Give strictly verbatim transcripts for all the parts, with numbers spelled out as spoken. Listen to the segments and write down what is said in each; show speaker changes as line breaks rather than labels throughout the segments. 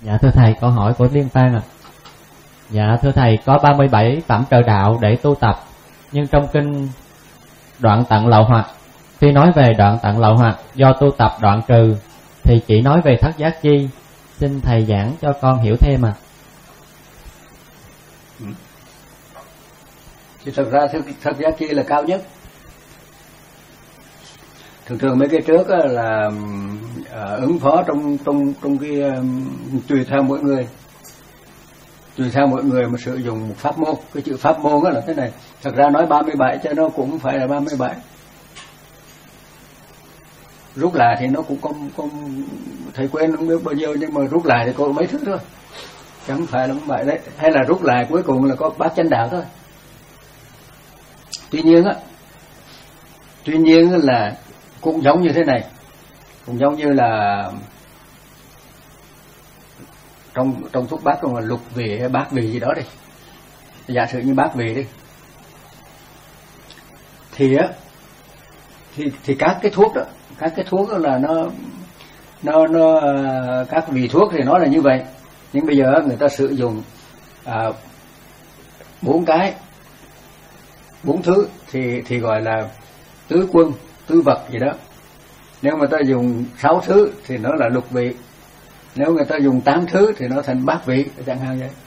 Dạ thưa thầy, câu hỏi của Liên Phan ạ. À. Dạ thưa thầy, có ba mươi bảy phẩm trợ đạo để tu tập, nhưng trong kinh đoạn tận lậu hoặc, khi nói về đoạn tận lậu hoặc do tu tập đoạn trừ thì chỉ nói về thất giác chi. Xin thầy giảng cho con hiểu thêm ạ. À.
Ừ. Thì thật ra thất, thất giác chi là cao nhất. Thường thường mấy cái trước là uh, ứng phó trong trong trong cái um, tùy theo mỗi người, tùy theo mỗi người mà sử dụng một pháp môn. Cái chữ pháp môn đó là thế này. Thật ra nói ba mươi bảy cho nó cũng phải là ba mươi bảy. Rút lại thì nó cũng không không thầy quên không biết bao nhiêu, nhưng mà rút lại thì có mấy thứ thôi, chẳng phải là bảy đấy. Hay là rút lại cuối cùng là có bát chánh đạo thôi. Tuy nhiên á, tuy nhiên là cũng giống như thế này, cũng giống như là trong trong thuốc bát còn là lục vị hay bát vị gì đó đi, giả sử như bát vị đi, thì á thì thì các cái thuốc đó, các cái thuốc đó là nó nó nó các vị thuốc thì nó là như vậy, nhưng bây giờ người ta sử dụng à, bốn cái bốn thứ thì thì gọi là tứ quân tứ vật gì đó. Nếu người ta dùng sáu thứ thì nó là lục vị, nếu người ta dùng tám thứ thì nó thành bát vị chẳng hạn vậy.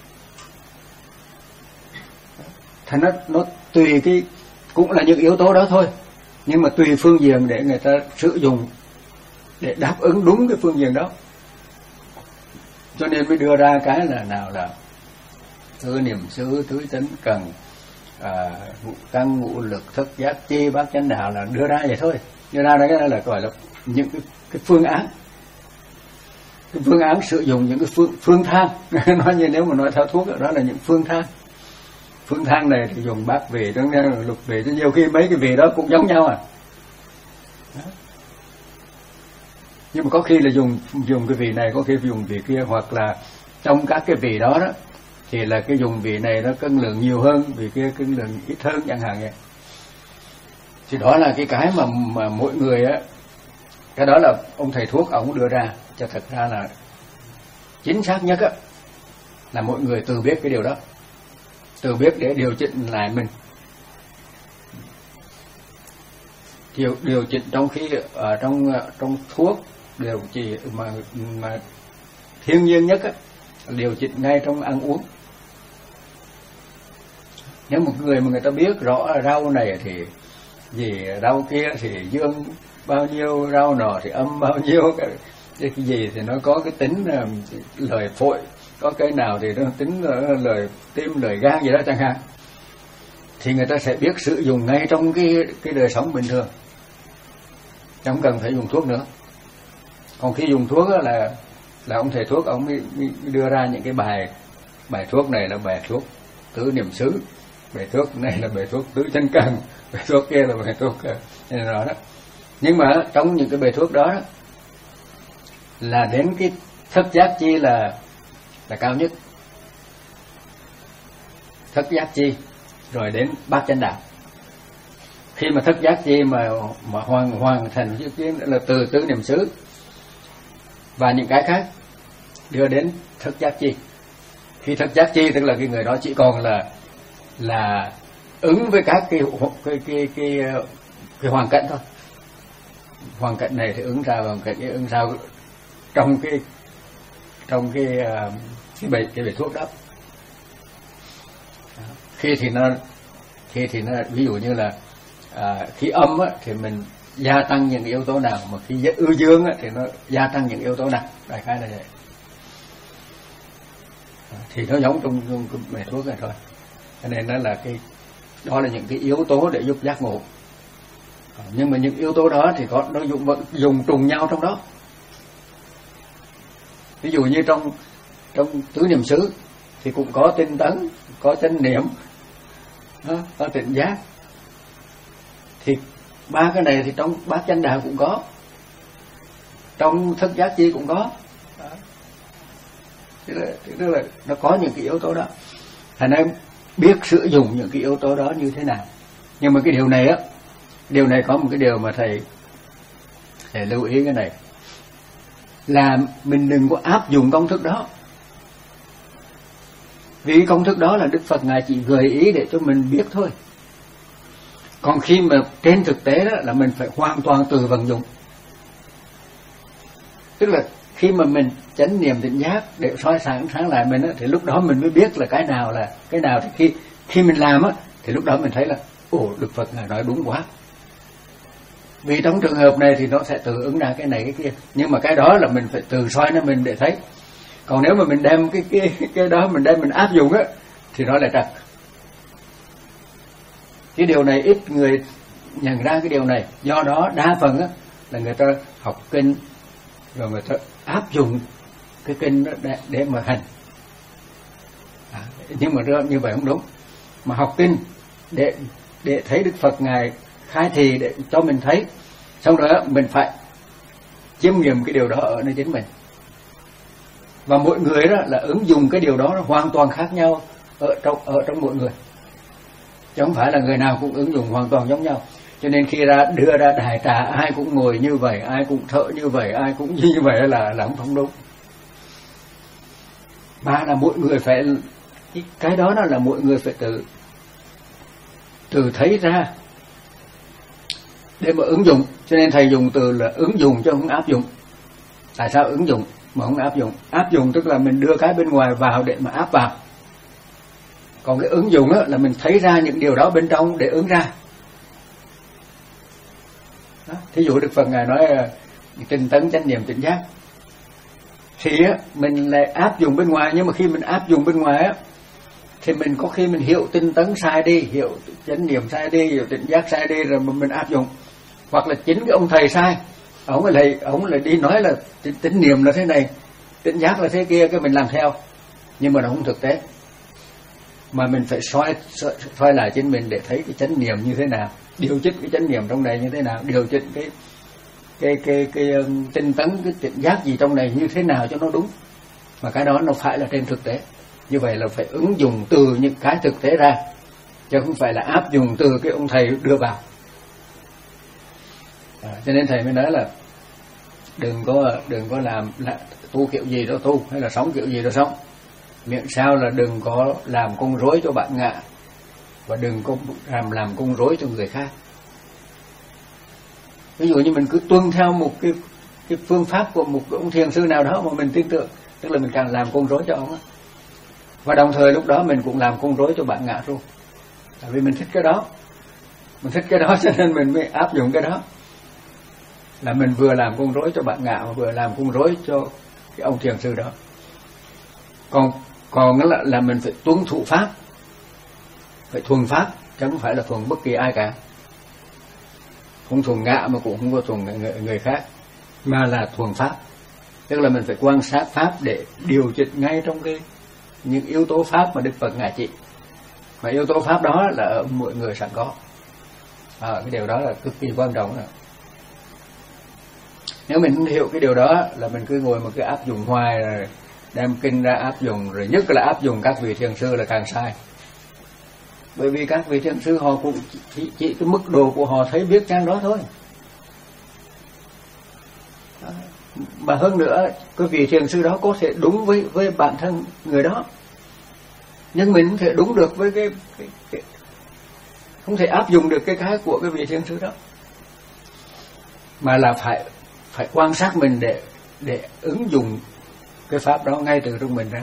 Thành nó nó tùy cái, cũng là những yếu tố đó thôi, nhưng mà tùy phương diện để người ta sử dụng để đáp ứng đúng cái phương diện đó. Cho nên mới đưa ra cái là nào là tứ niệm xứ, tứ chánh cần, à, ngũ căn, ngũ lực, thất giác chi, bát chánh đạo, là đưa ra vậy thôi. Đưa ra cái này là gọi là những cái, cái phương án, cái phương án sử dụng những cái phương phương thang. Nói như nếu mà nói theo thuốc đó là những phương thang. Phương thang này thì dùng bát vị, đó lục vị, nhiều khi mấy cái vị đó cũng giống nhau à. Đó. Nhưng mà có khi là dùng dùng cái vị này, có khi dùng vị kia, hoặc là trong các cái vị đó đó thì là cái dùng vị này nó cân lượng nhiều hơn, vị kia cân lượng ít hơn chẳng hạn vậy. Thì đó là cái cái mà mà mỗi người á, cái đó là ông thầy thuốc ông đưa ra, cho thật ra là chính xác nhất á là mỗi người tự biết cái điều đó, tự biết để điều chỉnh lại mình. Điều điều chỉnh trong khi ở trong trong thuốc điều chỉ mà mà thiên nhiên nhất á, điều chỉnh ngay trong ăn uống. Nếu một người mà người ta biết rõ rau này thì gì, rau kia thì dương bao nhiêu, rau nọ thì âm bao nhiêu, cái, cái gì thì nó có cái tính lời phổi, có cái nào thì nó tính lời tim, lời gan gì đó chẳng hạn, thì người ta sẽ biết sử dụng ngay trong cái cái đời sống bình thường, không cần phải dùng thuốc nữa. Còn khi dùng thuốc là là ông thầy thuốc ông mới, mới đưa ra những cái bài bài thuốc này là bài thuốc tứ niệm xứ, bài thuốc này là bài thuốc tứ chánh cần, bài thuốc kia là bài thuốc này đó đó. Nhưng mà trong những cái bài thuốc đó, đó là đến cái thất giác chi là là cao nhất, thất giác chi rồi đến bát chánh đạo. Khi mà thất giác chi mà mà hoàn hoàn thành cái là từ tứ niệm xứ và những cái khác đưa đến thất giác chi. Khi thất giác chi tức là cái người đó chỉ còn là là ứng với các cái cái cái cái, cái hoàn cảnh thôi. Hoàn cảnh này thì ứng sao, hoàn cảnh kia ứng sao trong cái trong cái cái bài cái bài thuốc đó. Khi thì nó khi thì nó ví dụ như là à, khi âm á, thì mình gia tăng những yếu tố nào, mà khi ư dương á, thì nó gia tăng những yếu tố nào, đại khái là vậy. Thì nó giống trong, trong cái bài thuốc này thôi. Cho nên nó là cái đó là những cái yếu tố để giúp giác ngộ. Nhưng mà những yếu tố đó thì có nó dùng vẫn dùng trùng nhau trong đó. Ví dụ như trong trong tứ niệm xứ thì cũng có tinh tấn, có chánh niệm, đó, có tỉnh giác. Thì ba cái này thì trong bát chánh đạo cũng có, trong thất giác chi cũng có. Đó. Tức là, tức là nó có những cái yếu tố đó. Thành ra biết sử dụng những cái yếu tố đó như thế nào. Nhưng mà cái điều này á, điều này có một cái điều mà thầy thầy lưu ý cái này, là mình đừng có áp dụng công thức đó Vì công thức đó là Đức Phật Ngài chỉ gợi ý để cho mình biết thôi. Còn khi mà trên thực tế đó là mình phải hoàn toàn tự vận dụng. Tức là khi mà mình chánh niệm tỉnh giác để soi sáng sáng lại mình á, thì lúc đó mình mới biết là cái nào là cái nào. Thì khi khi mình làm á, thì lúc đó mình thấy là ồ, Đức Phật Ngài nói đúng quá. Vì trong trường hợp này thì nó sẽ tự ứng ra cái này cái kia, nhưng mà cái đó là mình phải tự soi nó mình để thấy. Còn nếu mà mình đem cái cái cái đó mình đem mình áp dụng á, thì nó lại trật. Cái điều này ít người nhận ra cái điều này. Do đó đa phần á là người ta học kinh rồi người ta áp dụng cái kinh đó để, để mà hành. À, nhưng mà như vậy không đúng. Mà học kinh để để thấy Đức Phật Ngài khai thị để cho mình thấy, xong rồi mình phải chiêm nghiệm cái điều đó ở nơi chính mình. Và mỗi người đó là ứng dụng cái điều đó nó hoàn toàn khác nhau ở trong ở trong mỗi người, chứ không phải là người nào cũng ứng dụng hoàn toàn giống nhau. Cho nên khi ra đưa ra đại trà ai cũng ngồi như vậy, ai cũng thở như vậy, ai cũng như vậy là là không đúng. Mà là mỗi người phải, cái đó nó là mỗi người phải tự từ thấy ra để mà ứng dụng. Cho nên thầy dùng từ là ứng dụng chứ không áp dụng. Tại sao ứng dụng mà không áp dụng? Áp dụng tức là mình đưa cái bên ngoài vào để mà áp vào. Còn cái ứng dụng là mình thấy ra những điều đó bên trong để ứng ra. Đó. Thí dụ Đức Phật Ngài nói tinh tấn chánh niệm tỉnh giác, thì mình lại áp dụng bên ngoài. Nhưng mà khi mình áp dụng bên ngoài á, thì mình có khi mình hiểu tinh tấn sai đi, hiểu chánh niệm sai đi, hiểu tỉnh giác sai đi, rồi mình áp dụng. Hoặc là chính cái ông thầy sai, ông lại ông lại đi nói là tỉnh niệm là thế này, tỉnh giác là thế kia, cái mình làm theo. Nhưng mà nó không thực tế. Mà mình phải soi, soi, soi lại chính mình để thấy cái chánh niệm như thế nào, điều chỉnh cái chánh niệm trong này như thế nào, điều chỉnh cái cái cái cái, cái tinh tấn, cái tỉnh giác gì trong này như thế nào cho nó đúng. Mà cái đó nó phải là trên thực tế. Như vậy là phải ứng dụng từ những cái thực tế ra, chứ không phải là áp dụng từ cái ông thầy đưa vào. À, cho nên thầy mới nói là đừng có đừng có làm là, tu kiểu gì đó tu, hay là sống kiểu gì đó sống, miễn sao là đừng có làm con rối cho bạn ngạ, và đừng có làm làm con rối cho người khác. Ví dụ như mình cứ tuân theo một cái cái phương pháp của một ông thiền sư nào đó mà mình tin tưởng, tức là mình càng làm con rối cho ông á. Và đồng thời lúc đó mình cũng làm con rối cho bạn ngạ luôn. Tại vì mình thích cái đó, mình thích cái đó cho nên mình mới áp dụng cái đó. Là mình vừa làm con rối cho bạn ngạ, mà vừa làm con rối cho cái ông thiền sư đó. Còn còn là, là mình phải tuân thủ pháp, phải thuần pháp, chứ không phải là thuần bất kỳ ai cả. Không thuần ngạ mà cũng không có thuần người, người khác, mà là thuần pháp. Tức là mình phải quan sát pháp để điều chỉnh ngay trong cái những yếu tố pháp mà Đức Phật Ngài chỉ. Mà yếu tố pháp đó là ở mỗi người sẵn có. À, cái điều đó là cực kỳ quan trọng đó. Nếu mình không hiểu cái điều đó là mình cứ ngồi mà cứ áp dụng hoài, rồi đem kinh ra áp dụng, rồi nhất là áp dụng các vị thiền sư là càng sai. Bởi vì các vị thiền sư họ cũng chỉ, chỉ cái mức độ của họ thấy biết trang đó thôi. Đó. Mà hơn nữa, cái vị thiền sư đó có thể đúng với với bản thân người đó, nhưng mình không thể đúng được với cái, cái, cái không thể áp dụng được cái cái của cái vị thiền sư đó, mà là phải phải quan sát mình để để ứng dụng cái pháp đó ngay từ trong mình ra.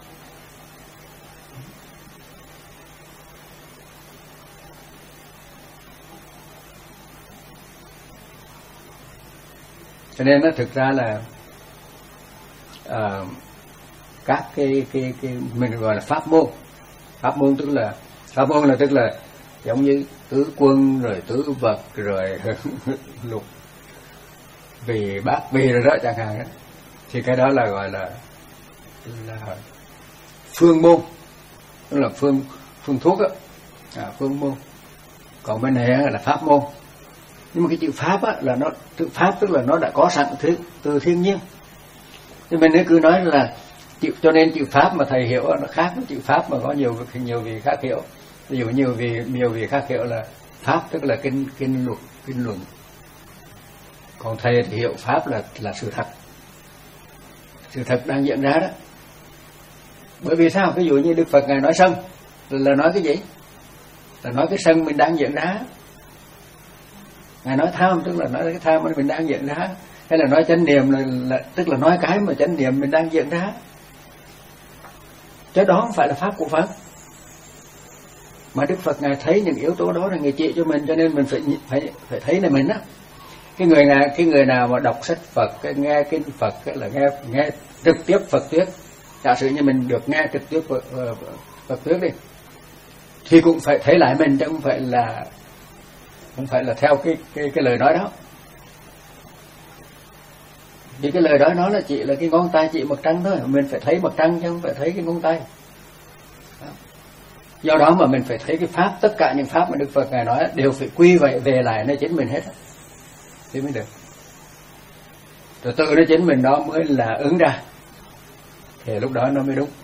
Cho nên nó thực ra là uh, các cái cái cái mình gọi là pháp môn. Pháp môn tức là pháp môn là tức là giống như tứ quân rồi tứ vật rồi lục vì bát vì rồi đó chẳng hạn đó. Thì cái đó là gọi là là phương môn, tức là phương phương thuốc á, à, phương môn. Còn bên này là pháp môn. Nhưng mà cái chữ pháp á là nó tự pháp tức là nó đã có sẵn từ, từ thiên nhiên. Nhưng mình cứ nói là chữ, cho nên chữ pháp mà thầy hiểu nó khác với chữ pháp mà có nhiều nhiều vị khác hiểu. Ví dụ nhiều vị nhiều vị khác hiểu là pháp tức là kinh kinh luật kinh luận. Còn thầy thì hiểu pháp là là sự thật, sự thật đang diễn ra đó. Bởi vì sao? Ví dụ như Đức Phật Ngài nói sân là nói cái gì? Là nói cái sân mình đang diễn ra. Ngài nói tham tức là nói cái tham mình đang diễn ra. Hay là nói chánh niệm là, là tức là nói cái mà chánh niệm mình đang diễn ra. Chứ đó không phải là pháp của Phật. Mà Đức Phật Ngài thấy những yếu tố đó là Ngài chỉ cho mình, cho nên mình phải phải phải thấy là mình á. Cái người nào cái người nào mà đọc sách Phật, cái nghe kinh Phật, cái là nghe nghe trực tiếp Phật thuyết. Giả sử như mình được nghe trực tiếp Phật, Phật thuyết đi, thì cũng phải thấy lại mình, chứ không phải là không phải là theo cái cái cái lời nói đó. Vì cái lời nói nó là chỉ là cái ngón tay chỉ mặt trăng thôi, mình phải thấy mặt trăng chứ không phải thấy cái ngón tay. Đó. Do đó mà mình phải thấy cái pháp, tất cả những pháp mà Đức Phật Ngài nói đều phải quy vậy về lại nơi chính mình hết thì mới được. Rồi từ nơi chính mình đó mới là ứng ra, thì lúc đó nó mới đúng.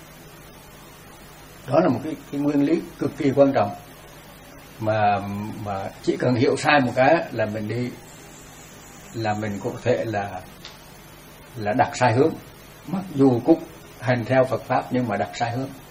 Đó là một cái, cái nguyên lý cực kỳ quan trọng mà mà chỉ cần hiểu sai một cái là mình đi là mình có thể là là đặt sai hướng, mặc dù cũng hành theo Phật pháp nhưng mà đặt sai hướng.